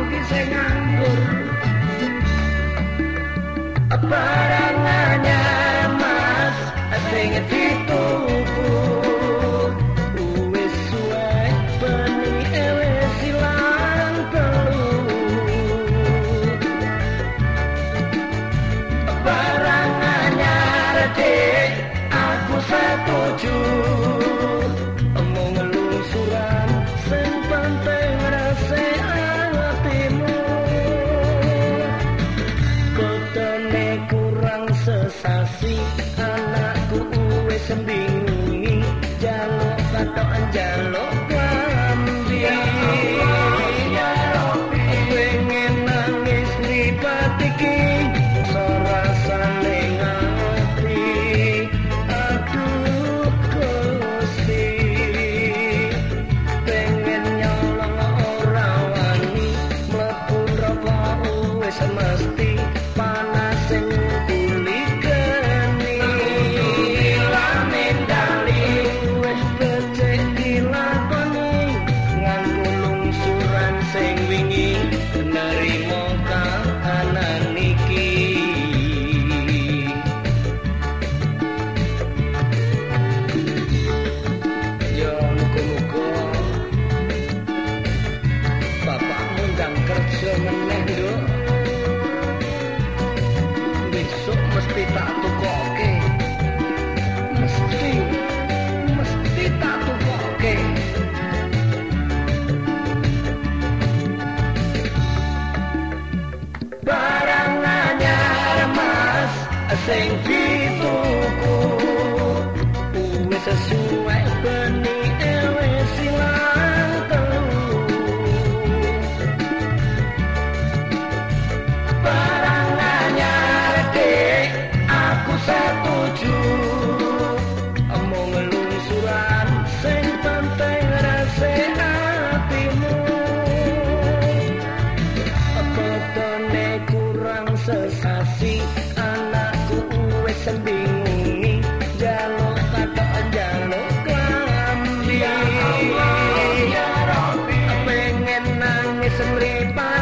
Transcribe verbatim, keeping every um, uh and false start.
iki sing nganggur. Barang anyar Mas sing dituku wis suwe beni wis ilang telu. Barang anyar Dik aku setuju, omong lusuran sing penting rasa hatimu. Kotone kurang sesasi anakku wis bingungi jaluk katokan jaluk klambi. Pengen nangis lipat iki rasane ngati. Aduh Gusti, pengen nyolong ora wani mlebu neraka wis mesti panas sing kulikeni. Lamin dali wis becik dilakoni nganggo lungsuran sing wingi nerimo kahanan iki. Ya muga-muga bapakmu ndang kerja meneh lho. Besok mesti tak tukoke, mesti mesti tak tukoke. Barang anyar Mas sing dituku wis sesuai beni wis ilang telu. Barang anyar Dik aku setuju, omong lungsuran sing penting rasa hatimu. Kotone kurang sesasi anakku wis bingungi jaluk katok jaluk klambi. Pengen nangis mripat